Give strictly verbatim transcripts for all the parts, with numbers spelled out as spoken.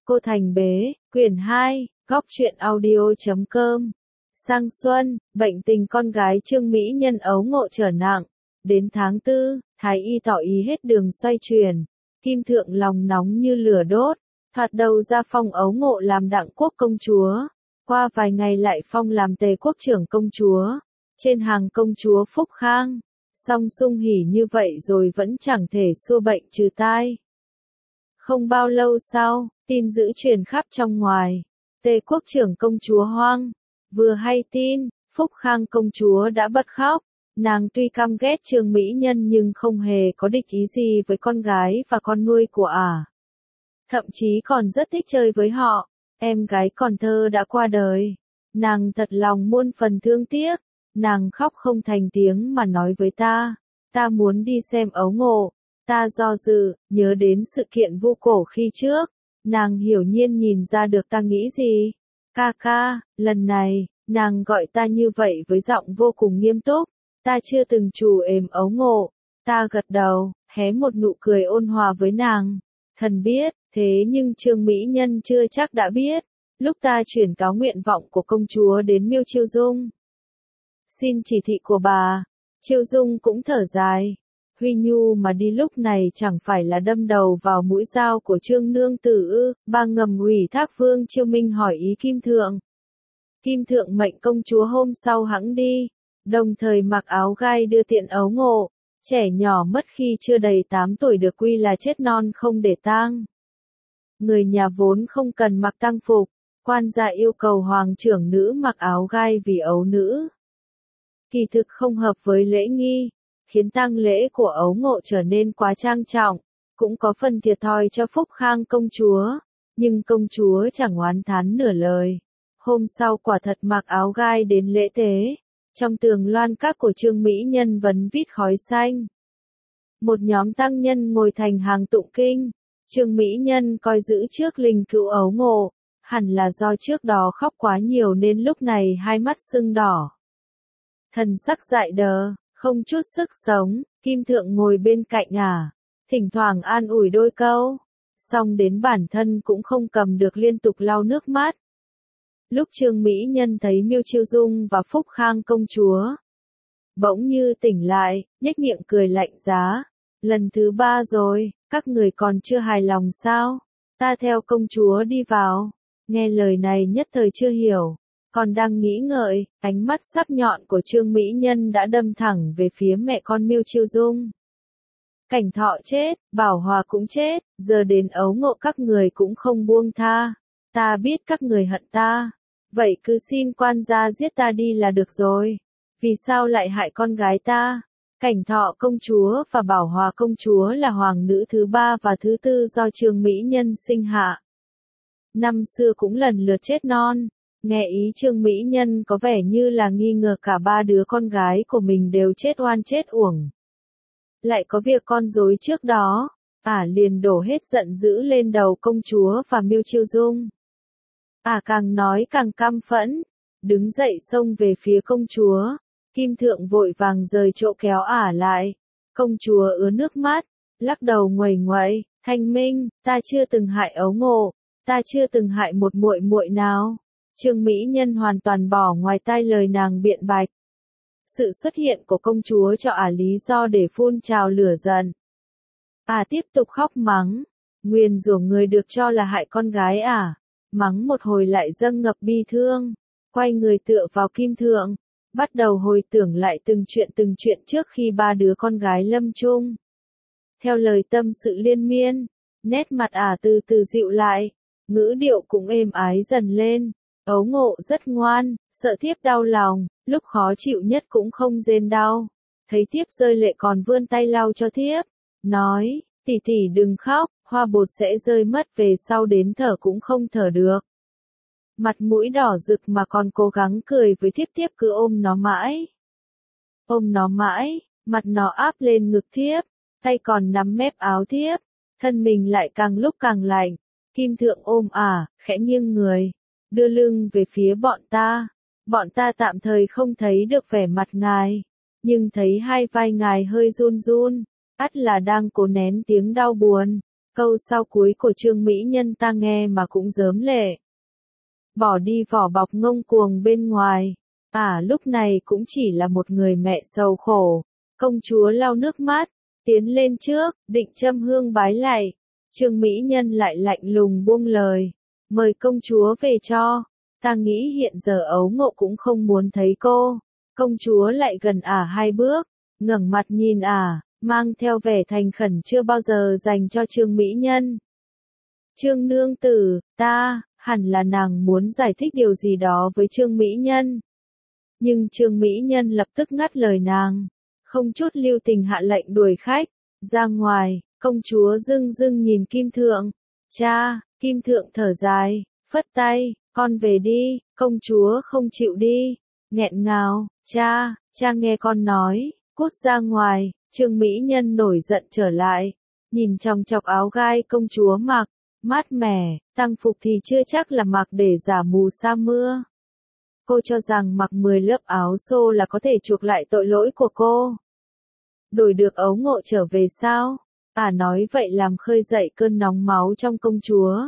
Cô Thành Bế, quyển hai, góc truyện audio.com. Sang xuân, bệnh tình con gái Trương Mỹ Nhân ấu ngộ trở nặng. Đến tháng tư, Thái y tỏ ý hết đường xoay chuyển. Kim Thượng lòng nóng như lửa đốt, thoạt đầu ra phong ấu ngộ làm đặng quốc công chúa. Qua vài ngày lại phong làm tề quốc trưởng công chúa. Trên hàng công chúa Phúc Khang. Song sung hỉ như vậy rồi vẫn chẳng thể xua bệnh trừ tai. Không bao lâu sau, tin dữ truyền khắp trong ngoài. Tề quốc trưởng công chúa hoang. Vừa hay tin, Phúc Khang công chúa đã bật khóc. Nàng tuy căm ghét Trương Mỹ Nhân nhưng không hề có địch ý gì với con gái và con nuôi của ả. Thậm chí còn rất thích chơi với họ. Em gái còn thơ đã qua đời. Nàng thật lòng muôn phần thương tiếc. Nàng khóc không thành tiếng mà nói với ta. Ta muốn đi xem ấu ngộ. Ta do dự, nhớ đến sự kiện vu cổ khi trước. Nàng hiểu nhiên nhìn ra được ta nghĩ gì. Ca ca, lần này, nàng gọi ta như vậy với giọng vô cùng nghiêm túc. Ta chưa từng trù êm ấu ngộ. Ta gật đầu, hé một nụ cười ôn hòa với nàng. Thần biết, thế nhưng Trương Mỹ Nhân chưa chắc đã biết. Lúc ta chuyển cáo nguyện vọng của công chúa đến Miêu Chiêu Dung. Xin chỉ thị của bà. Chiêu Dung cũng thở dài. Huy Nhu mà đi lúc này chẳng phải là đâm đầu vào mũi dao của Trương Nương Tử ư? Bà ngầm ủy thác Vương Chiêu Minh hỏi ý Kim Thượng. Kim Thượng mệnh công chúa hôm sau hẵng đi, đồng thời mặc áo gai đưa tiện ấu ngộ. Trẻ nhỏ mất khi chưa đầy tám tuổi được quy là chết non không để tang. Người nhà vốn không cần mặc tang phục, quan gia yêu cầu hoàng trưởng nữ mặc áo gai vì ấu nữ. Kỳ thực không hợp với lễ nghi, khiến tang lễ của ấu ngộ trở nên quá trang trọng, cũng có phần thiệt thòi cho Phúc Khang công chúa, nhưng công chúa chẳng oán thán nửa lời. Hôm sau quả thật mặc áo gai đến lễ tế, trong tường loan các của Trương Mỹ Nhân vấn vít khói xanh. Một nhóm tăng nhân ngồi thành hàng tụng kinh, Trương Mỹ Nhân coi giữ trước linh cữu ấu ngộ, hẳn là do trước đó khóc quá nhiều nên lúc này hai mắt sưng đỏ. Thần sắc dại đờ, không chút sức sống, Kim Thượng ngồi bên cạnh ả, thỉnh thoảng an ủi đôi câu, song đến bản thân cũng không cầm được liên tục lau nước mắt. Lúc Trương Mỹ Nhân thấy Miêu Chiêu Dung và Phúc Khang công chúa, bỗng như tỉnh lại, nhếch miệng cười lạnh giá. Lần thứ ba rồi, các người còn chưa hài lòng sao? Ta theo công chúa đi vào. Nghe lời này nhất thời chưa hiểu. Còn đang nghĩ ngợi, ánh mắt sắc nhọn của Trương Mỹ Nhân đã đâm thẳng về phía mẹ con Miêu Chiêu Dung. Cảnh Thọ chết, Bảo Hòa cũng chết, giờ đến ấu ngộ các người cũng không buông tha. Ta biết các người hận ta. Vậy cứ xin quan gia giết ta đi là được rồi. Vì sao lại hại con gái ta? Cảnh Thọ công chúa và Bảo Hòa công chúa là hoàng nữ thứ ba và thứ tư do Trương Mỹ Nhân sinh hạ. Năm xưa cũng lần lượt chết non. Nghe ý Trương Mỹ Nhân có vẻ như là nghi ngờ cả ba đứa con gái của mình đều chết oan chết uổng. Lại có việc con dối trước đó, ả liền đổ hết giận dữ lên đầu công chúa và Miêu Chiêu Dung. Ả càng nói càng căm phẫn, đứng dậy xông về phía công chúa. Kim Thượng vội vàng rời chỗ kéo ả lại. Công chúa ứa nước mắt, lắc đầu nguầy nguậy, Thanh Minh, ta chưa từng hại ấu ngộ, ta chưa từng hại một muội muội nào. Trương Mỹ Nhân hoàn toàn bỏ ngoài tai lời nàng biện bạch. Sự xuất hiện của công chúa cho ả lý do để phun trào lửa giận. Ả tiếp tục khóc mắng, nguyền rủa người được cho là hại con gái ả. Mắng một hồi lại dâng ngập bi thương, quay người tựa vào Kim Thượng, bắt đầu hồi tưởng lại từng chuyện từng chuyện trước khi ba đứa con gái lâm chung. Theo lời tâm sự liên miên, nét mặt ả từ từ dịu lại, ngữ điệu cũng êm ái dần lên. Ấu ngộ rất ngoan, sợ thiếp đau lòng, lúc khó chịu nhất cũng không rên đau. Thấy thiếp rơi lệ còn vươn tay lau cho thiếp, nói, tỷ tỷ đừng khóc, hoa bột sẽ rơi mất về sau đến thở cũng không thở được. Mặt mũi đỏ rực mà còn cố gắng cười với thiếp, thiếp cứ ôm nó mãi. Ôm nó mãi, mặt nó áp lên ngực thiếp, tay còn nắm mép áo thiếp, thân mình lại càng lúc càng lạnh. Kim Thượng ôm ả, khẽ nghiêng người, đưa lưng về phía bọn ta. Bọn ta tạm thời không thấy được vẻ mặt ngài, nhưng thấy hai vai ngài hơi run run, ắt là đang cố nén tiếng đau buồn. Câu sau cuối của Trương Mỹ Nhân ta nghe mà cũng rớm lệ. Bỏ đi vỏ bọc ngông cuồng bên ngoài. À lúc này cũng chỉ là một người mẹ sầu khổ. Công chúa lau nước mắt, tiến lên trước, định châm hương bái lạy. Trương Mỹ Nhân lại lạnh lùng buông lời. Mời công chúa về cho. Ta nghĩ hiện giờ Ấu Ngộ cũng không muốn thấy cô. Công chúa lại gần ả hai bước, ngẩng mặt nhìn ả, mang theo vẻ thành khẩn chưa bao giờ dành cho Trương Mỹ Nhân. Trương nương tử, ta, hẳn là nàng muốn giải thích điều gì đó với Trương Mỹ Nhân. Nhưng Trương Mỹ Nhân lập tức ngắt lời nàng, không chút lưu tình hạ lệnh đuổi khách, ra ngoài. Công chúa dưng dưng nhìn Kim Thượng, cha, Kim Thượng thở dài, phất tay, con về đi. Công chúa không chịu đi, nghẹn ngào, cha, cha nghe con nói, cút ra ngoài. Trương Mỹ Nhân nổi giận trở lại, nhìn chòng chọc áo gai công chúa mặc, mát mẻ, tăng phục thì chưa chắc là mặc để giả mù sa mưa. Cô cho rằng mặc mười lớp áo xô là có thể chuộc lại tội lỗi của cô. Đổi được Ấu Ngộ trở về sao? À nói vậy làm khơi dậy cơn nóng máu trong công chúa.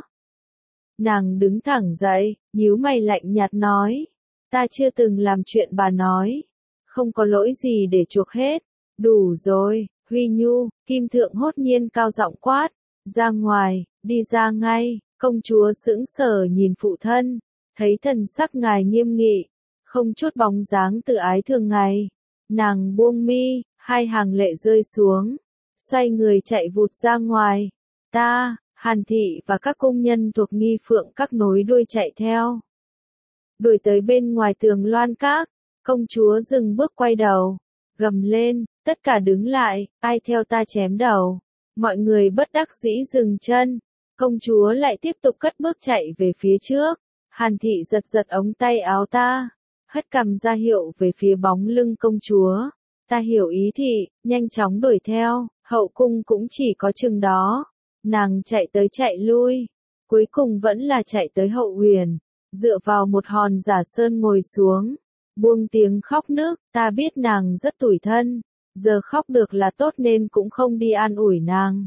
Nàng đứng thẳng dậy, nhíu mày lạnh nhạt nói, ta chưa từng làm chuyện bà nói, không có lỗi gì để chuộc hết. Đủ rồi, Huy Nhu. Kim Thượng hốt nhiên cao giọng quát, ra ngoài, đi ra ngay. Công chúa sững sờ nhìn phụ thân, thấy thần sắc ngài nghiêm nghị, không chút bóng dáng tự ái thường ngày. Nàng buông mi, hai hàng lệ rơi xuống, xoay người chạy vụt ra ngoài. Ta, Hàn Thị và các công nhân thuộc Nghi Phượng các nối đuôi chạy theo. Đuổi tới bên ngoài tường Loan Các, công chúa dừng bước quay đầu, gầm lên, tất cả đứng lại, ai theo ta chém đầu. Mọi người bất đắc dĩ dừng chân, công chúa lại tiếp tục cất bước chạy về phía trước. Hàn Thị giật giật ống tay áo ta, hất cằm ra hiệu về phía bóng lưng công chúa. Ta hiểu ý thị, nhanh chóng đuổi theo, hậu cung cũng chỉ có chừng đó. Nàng chạy tới chạy lui, cuối cùng vẫn là chạy tới hậu huyền, dựa vào một hòn giả sơn ngồi xuống, buông tiếng khóc nức. Ta biết nàng rất tủi thân, giờ khóc được là tốt nên cũng không đi an ủi nàng.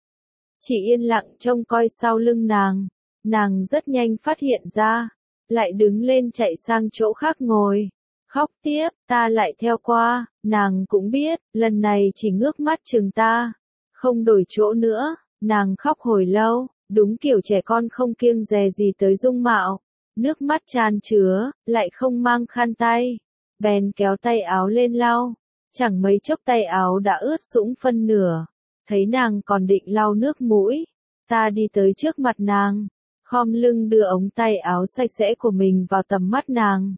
Chỉ yên lặng trông coi sau lưng nàng, nàng rất nhanh phát hiện ra, lại đứng lên chạy sang chỗ khác ngồi, khóc tiếp. Ta lại theo qua, nàng cũng biết, lần này chỉ ngước mắt chừng ta, không đổi chỗ nữa. Nàng khóc hồi lâu, đúng kiểu trẻ con không kiêng dè gì tới dung mạo, nước mắt tràn chứa, lại không mang khăn tay, bèn kéo tay áo lên lau, chẳng mấy chốc tay áo đã ướt sũng phân nửa. Thấy nàng còn định lau nước mũi, ta đi tới trước mặt nàng, khom lưng đưa ống tay áo sạch sẽ của mình vào tầm mắt nàng.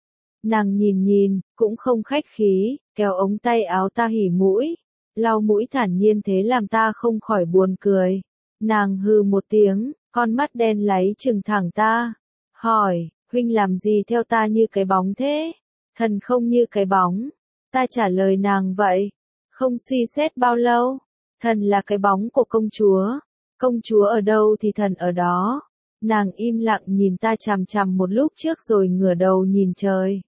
Nàng nhìn nhìn, cũng không khách khí, kéo ống tay áo ta hỉ mũi, lau mũi thản nhiên thế làm ta không khỏi buồn cười. Nàng hừ một tiếng, con mắt đen láy trừng thẳng ta, hỏi, huynh làm gì theo ta như cái bóng thế? Thần không như cái bóng. Ta trả lời nàng vậy, không suy xét bao lâu, thần là cái bóng của công chúa. Công chúa ở đâu thì thần ở đó. Nàng im lặng nhìn ta chằm chằm một lúc trước rồi ngửa đầu nhìn trời.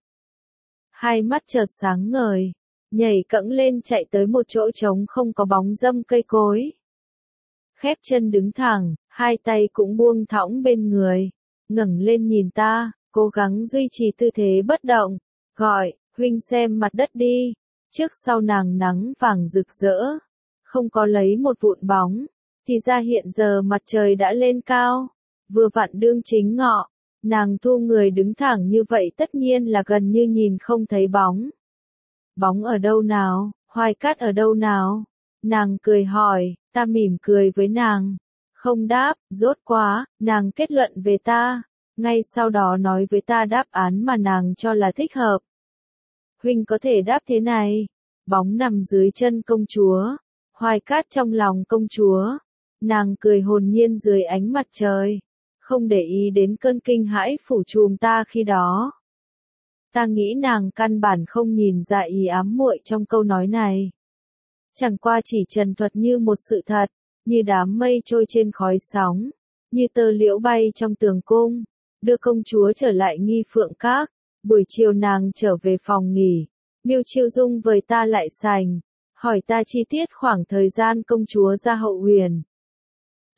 Hai mắt chợt sáng ngời, nhảy cẫng lên chạy tới một chỗ trống không có bóng râm cây cối. Khép chân đứng thẳng, hai tay cũng buông thõng bên người, ngẩng lên nhìn ta, cố gắng duy trì tư thế bất động, gọi, huynh xem mặt đất đi. Trước sau nàng nắng vàng rực rỡ, không có lấy một vụn bóng, thì ra hiện giờ mặt trời đã lên cao, vừa vặn đương chính ngọ. Nàng thu người đứng thẳng như vậy tất nhiên là gần như nhìn không thấy bóng. Bóng ở đâu nào, Hoài Cát ở đâu nào? Nàng cười hỏi, ta mỉm cười với nàng, không đáp. Rốt quá, nàng kết luận về ta, ngay sau đó nói với ta đáp án mà nàng cho là thích hợp. Huynh có thể đáp thế này, bóng nằm dưới chân công chúa, Hoài Cát trong lòng công chúa. Nàng cười hồn nhiên dưới ánh mặt trời, không để ý đến cơn kinh hãi phủ trùm ta khi đó. Ta nghĩ nàng căn bản không nhìn ra ý ám muội trong câu nói này. Chẳng qua chỉ trần thuật như một sự thật, như đám mây trôi trên khói sóng, như tơ liễu bay trong tường cung, đưa công chúa trở lại Nghi Phượng Các. Buổi chiều nàng trở về phòng nghỉ, Miêu Chiêu Dung với ta lại sành, hỏi ta chi tiết khoảng thời gian công chúa ra hậu huyền.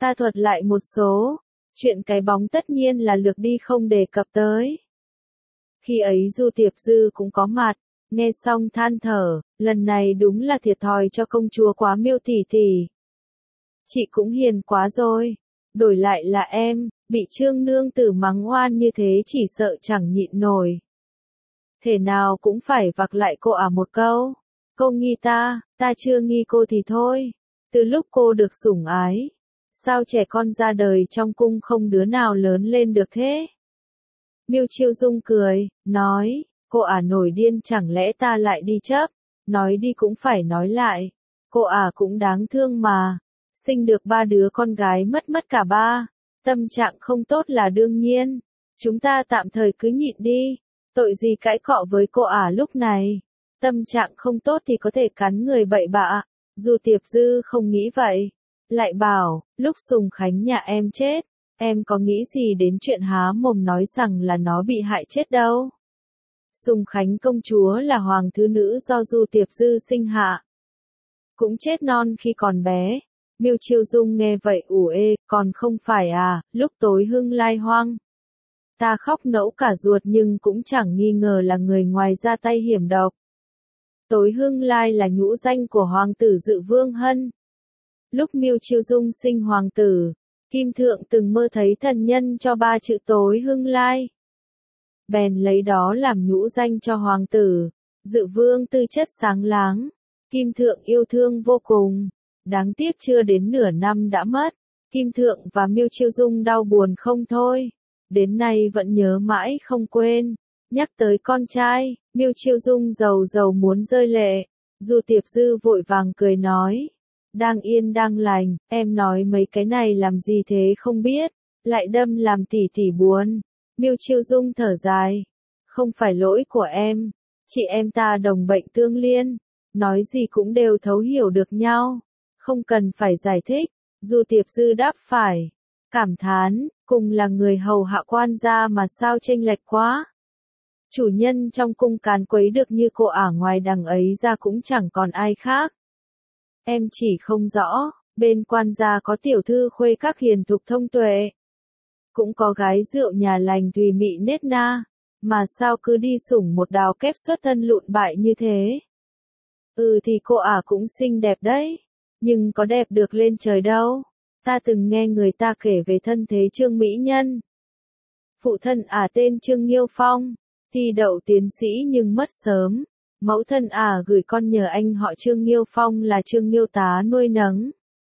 Ta thuật lại một số. Chuyện cái bóng tất nhiên là lược đi không đề cập tới. Khi ấy Du Tiệp Dư cũng có mặt, nghe xong than thở, lần này đúng là thiệt thòi cho công chúa quá Miêu tỷ tỷ. Chị cũng hiền quá rồi, đổi lại là em, bị Trương nương tử mắng oan như thế chỉ sợ chẳng nhịn nổi. Thể nào cũng phải vặc lại cô à một câu. Cô nghi ta, ta chưa nghi cô thì thôi. Từ lúc cô được sủng ái, sao trẻ con ra đời trong cung không đứa nào lớn lên được thế? Miêu Chiêu Dung cười, nói, cô ả nổi điên chẳng lẽ ta lại đi chấp, nói đi cũng phải nói lại, cô ả cũng đáng thương mà, sinh được ba đứa con gái mất mất cả ba, tâm trạng không tốt là đương nhiên, chúng ta tạm thời cứ nhịn đi, tội gì cãi cọ với cô ả lúc này, tâm trạng không tốt thì có thể cắn người bậy bạ, dù Tiệp Dư không nghĩ vậy, lại bảo, lúc Sùng Khánh nhà em chết, em có nghĩ gì đến chuyện há mồm nói rằng là nó bị hại chết đâu. Sùng Khánh công chúa là hoàng thứ nữ do Du Tiệp Dư sinh hạ. Cũng chết non khi còn bé. Miêu Chiêu Dung nghe vậy ủ ê, còn không phải à, lúc tối hưng lai hoang. Ta khóc nẫu cả ruột nhưng cũng chẳng nghi ngờ là người ngoài ra tay hiểm độc. Tối hưng lai là nhũ danh của hoàng tử Dự Vương Hân. Lúc Miêu Chiêu Dung sinh hoàng tử, Kim Thượng từng mơ thấy thần nhân cho ba chữ tối hưng lai. Bèn lấy đó làm nhũ danh cho hoàng tử. Dự Vương tư chất sáng láng. Kim Thượng yêu thương vô cùng. Đáng tiếc chưa đến nửa năm đã mất. Kim Thượng và Miêu Chiêu Dung đau buồn không thôi. Đến nay vẫn nhớ mãi không quên. Nhắc tới con trai, Miêu Chiêu Dung giàu giàu muốn rơi lệ. Du Tiệp Dư vội vàng cười nói. Đang yên đang lành, em nói mấy cái này làm gì thế không biết, lại đâm làm tỷ tỷ buồn. Miêu Chiêu Dung thở dài, không phải lỗi của em, chị em ta đồng bệnh tương liên, nói gì cũng đều thấu hiểu được nhau, không cần phải giải thích. Du Tiệp Dư đáp phải, cảm thán, cùng là người hầu hạ quan gia mà sao chênh lệch quá. Chủ nhân trong cung càn quấy được như cô ả ngoài đằng ấy ra cũng chẳng còn ai khác. Em chỉ không rõ, bên quan gia có tiểu thư khuê các hiền thục thông tuệ. Cũng có gái rượu nhà lành tùy mị nết na, mà sao cứ đi sủng một đào kép xuất thân lụn bại như thế. Ừ thì cô ả cũng xinh đẹp đấy, nhưng có đẹp được lên trời đâu. Ta từng nghe người ta kể về thân thế Trương Mỹ Nhân. Phụ thân ả tên Trương Nghiêu Phong, thi đậu tiến sĩ nhưng mất sớm. Mẫu thân ả gửi con nhờ anh họ Trương Nghiêu Phong là Trương Nghiêu Tá nuôi nấng.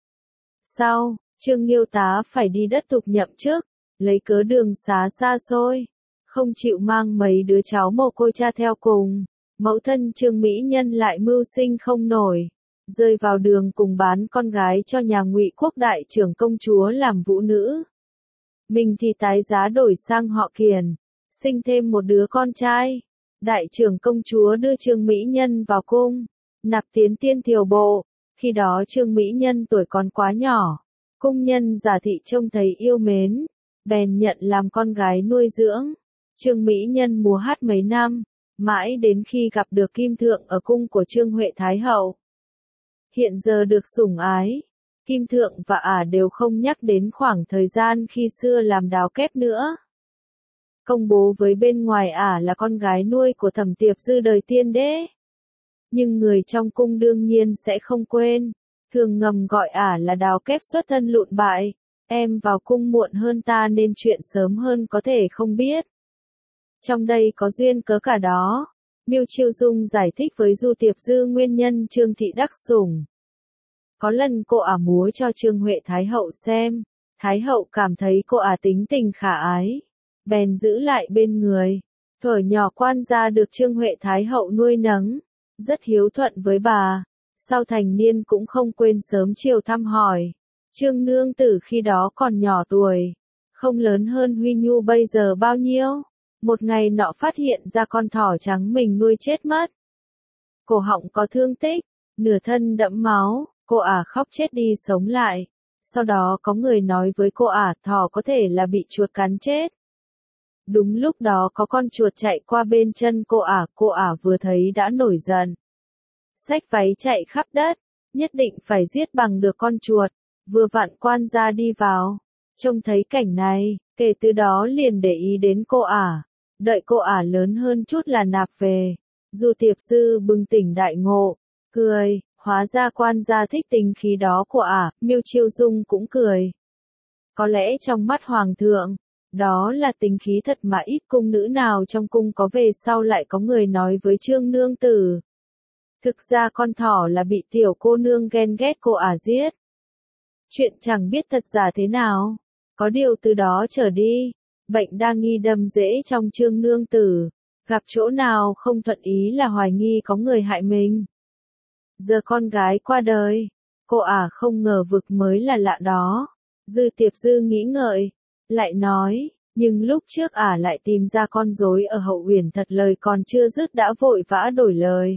Sau, Trương Nghiêu Tá phải đi đất tục nhậm chức, lấy cớ đường xá xa xôi, không chịu mang mấy đứa cháu mồ côi cha theo cùng. Mẫu thân Trương Mỹ Nhân lại mưu sinh không nổi, rơi vào đường cùng bán con gái cho nhà Ngụy Quốc đại trưởng công chúa làm vũ nữ. Mình thì tái giá đổi sang họ Kiền, sinh thêm một đứa con trai. Đại trưởng công chúa đưa Trương Mỹ Nhân vào cung, nạp tiến tiên thiều bộ, khi đó Trương Mỹ Nhân tuổi còn quá nhỏ, cung nhân giả thị trông thấy yêu mến, bèn nhận làm con gái nuôi dưỡng. Trương Mỹ Nhân múa hát mấy năm, mãi đến khi gặp được Kim Thượng ở cung của Trương Huệ Thái Hậu. Hiện giờ được sủng ái, Kim Thượng và ả đều không nhắc đến khoảng thời gian khi xưa làm đào kép nữa. Công bố với bên ngoài ả là con gái nuôi của Thẩm Tiệp Dư đời tiên đế. Nhưng người trong cung đương nhiên sẽ không quên, thường ngầm gọi ả là đào kép xuất thân lụn bại, em vào cung muộn hơn ta nên chuyện sớm hơn có thể không biết. Trong đây có duyên cớ cả đó. Miêu Chiêu Dung giải thích với Du Tiệp Dư nguyên nhân Trương thị đắc sủng. Có lần cô ả múa cho Trương Huệ Thái Hậu xem, Thái Hậu cảm thấy cô ả tính tình khả ái, bèn giữ lại bên người. Thuở nhỏ quan gia được Trương Huệ Thái Hậu nuôi nấng, rất hiếu thuận với bà, sau thành niên cũng không quên sớm chiều thăm hỏi. Trương nương tử khi đó còn nhỏ tuổi, không lớn hơn Huy Nhu bây giờ bao nhiêu. Một ngày nọ phát hiện ra con thỏ trắng mình nuôi chết mất. Cổ họng có thương tích, nửa thân đẫm máu, cô ả khóc chết đi sống lại. Sau đó có người nói với cô ả thỏ có thể là bị chuột cắn chết. Đúng lúc đó có con chuột chạy qua bên chân cô ả, cô ả vừa thấy đã nổi giận. Xách váy chạy khắp đất, nhất định phải giết bằng được con chuột. Vừa vặn quan gia đi vào, trông thấy cảnh này, kể từ đó liền để ý đến cô ả, đợi cô ả lớn hơn chút là nạp về. Du Tiệp Dư bừng tỉnh đại ngộ, cười, hóa ra quan gia thích tính khí đó của ả, Miêu Chiêu Dung cũng cười. Có lẽ trong mắt hoàng thượng, đó là tính khí thật mà ít cung nữ nào trong cung có, về sau lại có người nói với Trương nương tử. Thực ra con thỏ là bị tiểu cô nương ghen ghét cô ả giết. Chuyện chẳng biết thật giả thế nào. Có điều từ đó trở đi, bệnh đa nghi đâm rễ trong Trương nương tử, gặp chỗ nào không thuận ý là hoài nghi có người hại mình. Giờ con gái qua đời, cô ả không ngờ vực mới là lạ đó. Dư Tiệp Dư nghĩ ngợi, lại nói, nhưng lúc trước ả lại tìm ra con rối ở Hậu Uyển, thật lời còn chưa dứt đã vội vã đổi lời.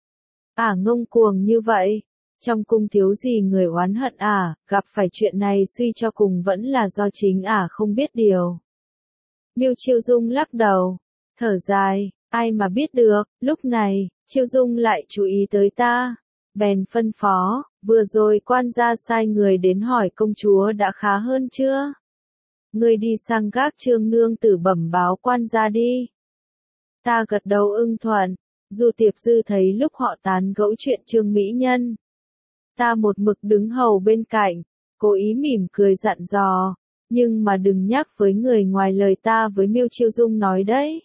Ả ngông cuồng như vậy, trong cung thiếu gì người oán hận ả, gặp phải chuyện này suy cho cùng vẫn là do chính ả không biết điều. Miêu Chiêu Dung lắc đầu, thở dài, ai mà biết được. Lúc này, Chiêu Dung lại chú ý tới ta, bèn phân phó, vừa rồi quan gia sai người đến hỏi công chúa đã khá hơn chưa? Ngươi đi sang gác Trương nương tử bẩm báo quan gia đi. Ta gật đầu ưng thuận. Du Tiệp Dư thấy lúc họ tán gẫu chuyện Trương mỹ nhân, ta một mực đứng hầu bên cạnh, cố ý mỉm cười dặn dò, nhưng mà đừng nhắc với người ngoài lời ta với Miêu Chiêu Dung nói đấy.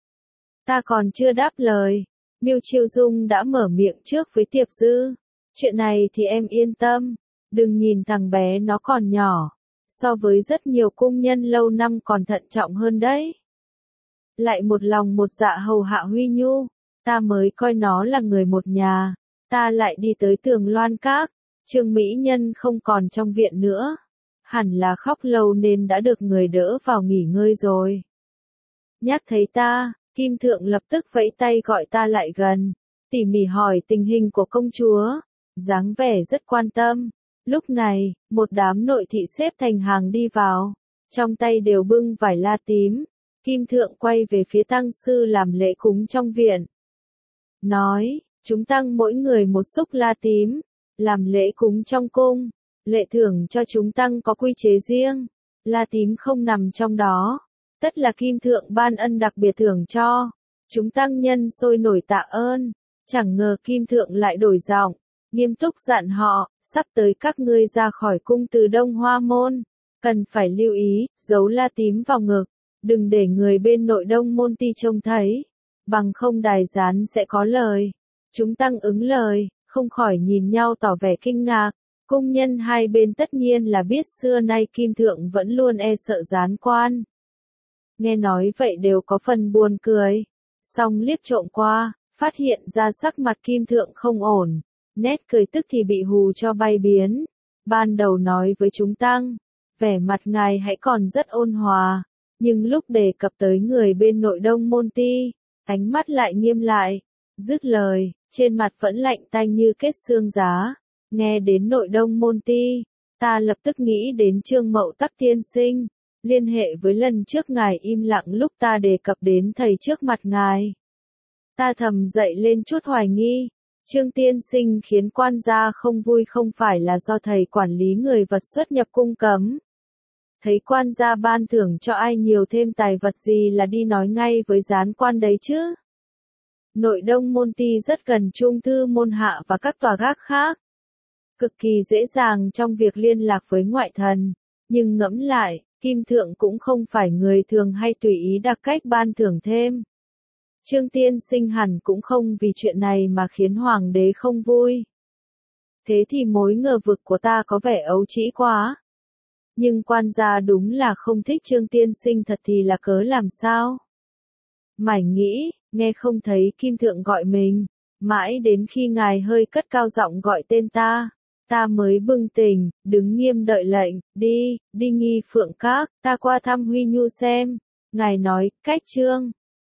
Ta còn chưa đáp lời, Miêu Chiêu Dung đã mở miệng trước với Tiệp Dư. Chuyện này thì em yên tâm, đừng nhìn thằng bé nó còn nhỏ, so với rất nhiều cung nhân lâu năm còn thận trọng hơn đấy. Lại một lòng một dạ hầu hạ Huy Nhu, ta mới coi nó là người một nhà. Ta lại đi tới Tường Loan Các, Trương mỹ nhân không còn trong viện nữa, hẳn là khóc lâu nên đã được người đỡ vào nghỉ ngơi rồi. Nhắc thấy ta, Kim Thượng lập tức vẫy tay gọi ta lại gần, tỉ mỉ hỏi tình hình của công chúa, dáng vẻ rất quan tâm. Lúc này, một đám nội thị xếp thành hàng đi vào, trong tay đều bưng vải la tím. Kim Thượng quay về phía tăng sư làm lễ cúng trong viện, nói, chúng tăng mỗi người một xúc la tím, làm lễ cúng trong cung, lệ thưởng cho chúng tăng có quy chế riêng, la tím không nằm trong đó, tất là Kim Thượng ban ân đặc biệt thưởng cho. Chúng tăng nhân sôi nổi tạ ơn, chẳng ngờ Kim Thượng lại đổi giọng, nghiêm túc dặn họ, sắp tới các ngươi ra khỏi cung từ Đông Hoa Môn, cần phải lưu ý, giấu la tím vào ngực, đừng để người bên nội Đông Môn ti trông thấy, bằng không đài gián sẽ có lời. Chúng tăng ứng lời, không khỏi nhìn nhau tỏ vẻ kinh ngạc. Cung nhân hai bên tất nhiên là biết xưa nay Kim Thượng vẫn luôn e sợ gián quan. Nghe nói vậy đều có phần buồn cười. Song liếc trộm qua, phát hiện ra sắc mặt Kim Thượng không ổn. Nét cười tức thì bị hù cho bay biến. Ban đầu nói với chúng tăng, vẻ mặt ngài hãy còn rất ôn hòa. Nhưng lúc đề cập tới người bên nội Đông Môn ti, ánh mắt lại nghiêm lại. Dứt lời, trên mặt vẫn lạnh tanh như kết xương giá. Nghe đến nội Đông Môn ti, ta lập tức nghĩ đến Trương Mậu Tắc tiên sinh, liên hệ với lần trước ngài im lặng lúc ta đề cập đến thầy trước mặt ngài. Ta thầm dậy lên chút hoài nghi, Trương tiên sinh khiến quan gia không vui không phải là do thầy quản lý người vật xuất nhập cung cấm. Thấy quan gia ban thưởng cho ai nhiều thêm tài vật gì là đi nói ngay với gián quan đấy chứ. Nội Đông Môn ti rất gần Trung Thư Môn Hạ và các tòa gác khác. Cực kỳ dễ dàng trong việc liên lạc với ngoại thần, nhưng ngẫm lại, Kim Thượng cũng không phải người thường hay tùy ý đặc cách ban thưởng thêm. Trương tiên sinh hẳn cũng không vì chuyện này mà khiến hoàng đế không vui. Thế thì mối ngờ vực của ta có vẻ ấu trĩ quá. Nhưng quan gia đúng là không thích Trương tiên sinh thật thì là cớ làm sao? Mải nghĩ, nghe không thấy Kim Thượng gọi mình, mãi đến khi ngài hơi cất cao giọng gọi tên ta. Ta mới bừng tỉnh, đứng nghiêm đợi lệnh, đi, đi Nghi Phượng Các, ta qua thăm Huy Nhu xem. Ngài nói, cách Trương